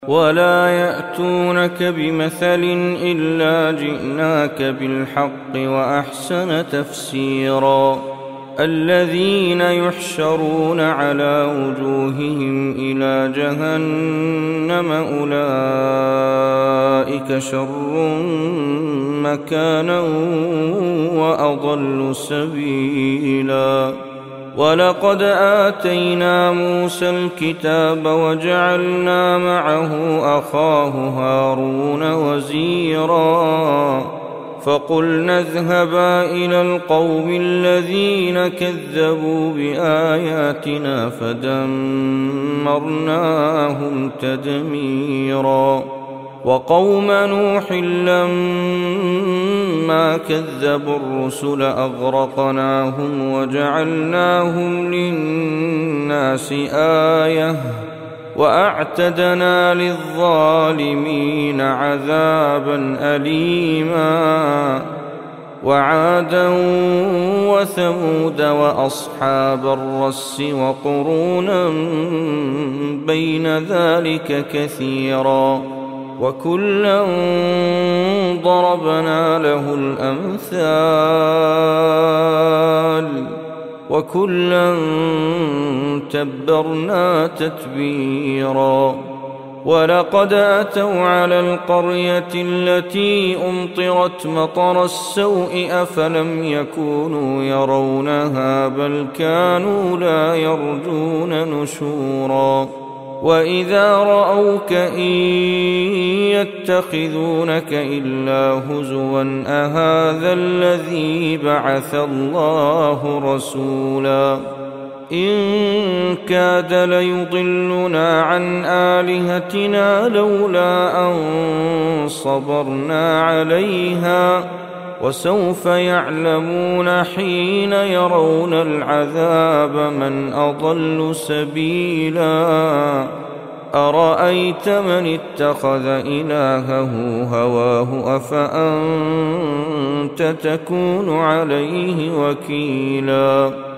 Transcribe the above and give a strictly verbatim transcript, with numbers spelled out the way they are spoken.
ولا يأتونك بمثل إلا جئناك بالحق وأحسن تفسيرا الذين يحشرون على وجوههم إلى جهنم أولئك شر مكانا وأضل سبيلا ولقد آتينا موسى الكتاب وجعلنا معه أخاه هارون وزيرا فقلنا اذهبا إلى القوم الذين كذبوا بآياتنا فدمرناهم تدميرا وقوم نوح لما كذبوا الرسل أغرقناهم وجعلناهم للناس آية وأعتدنا للظالمين عذابا أليما وعادا وثمود وأصحاب الرس وقرونا بين ذلك كثيرا وكلا ضربنا له الأمثال وكلا تبرنا تتبيرا ولقد أتوا على القرية التي أمطرت مطر السوء أفلم يكونوا يرونها بل كانوا لا يرجون نشورا وإذا رأوك إن يتخذونك إلا هزوا أهذا الذي بعث الله رسولا إن كاد ليضلنا عن آلهتنا لولا أن صبرنا عليها وسوف يعلمون حين يرون العذاب من أضل سبيلا أرأيت من اتخذ إلهه هواه أفأنت تكون عليه وكيلا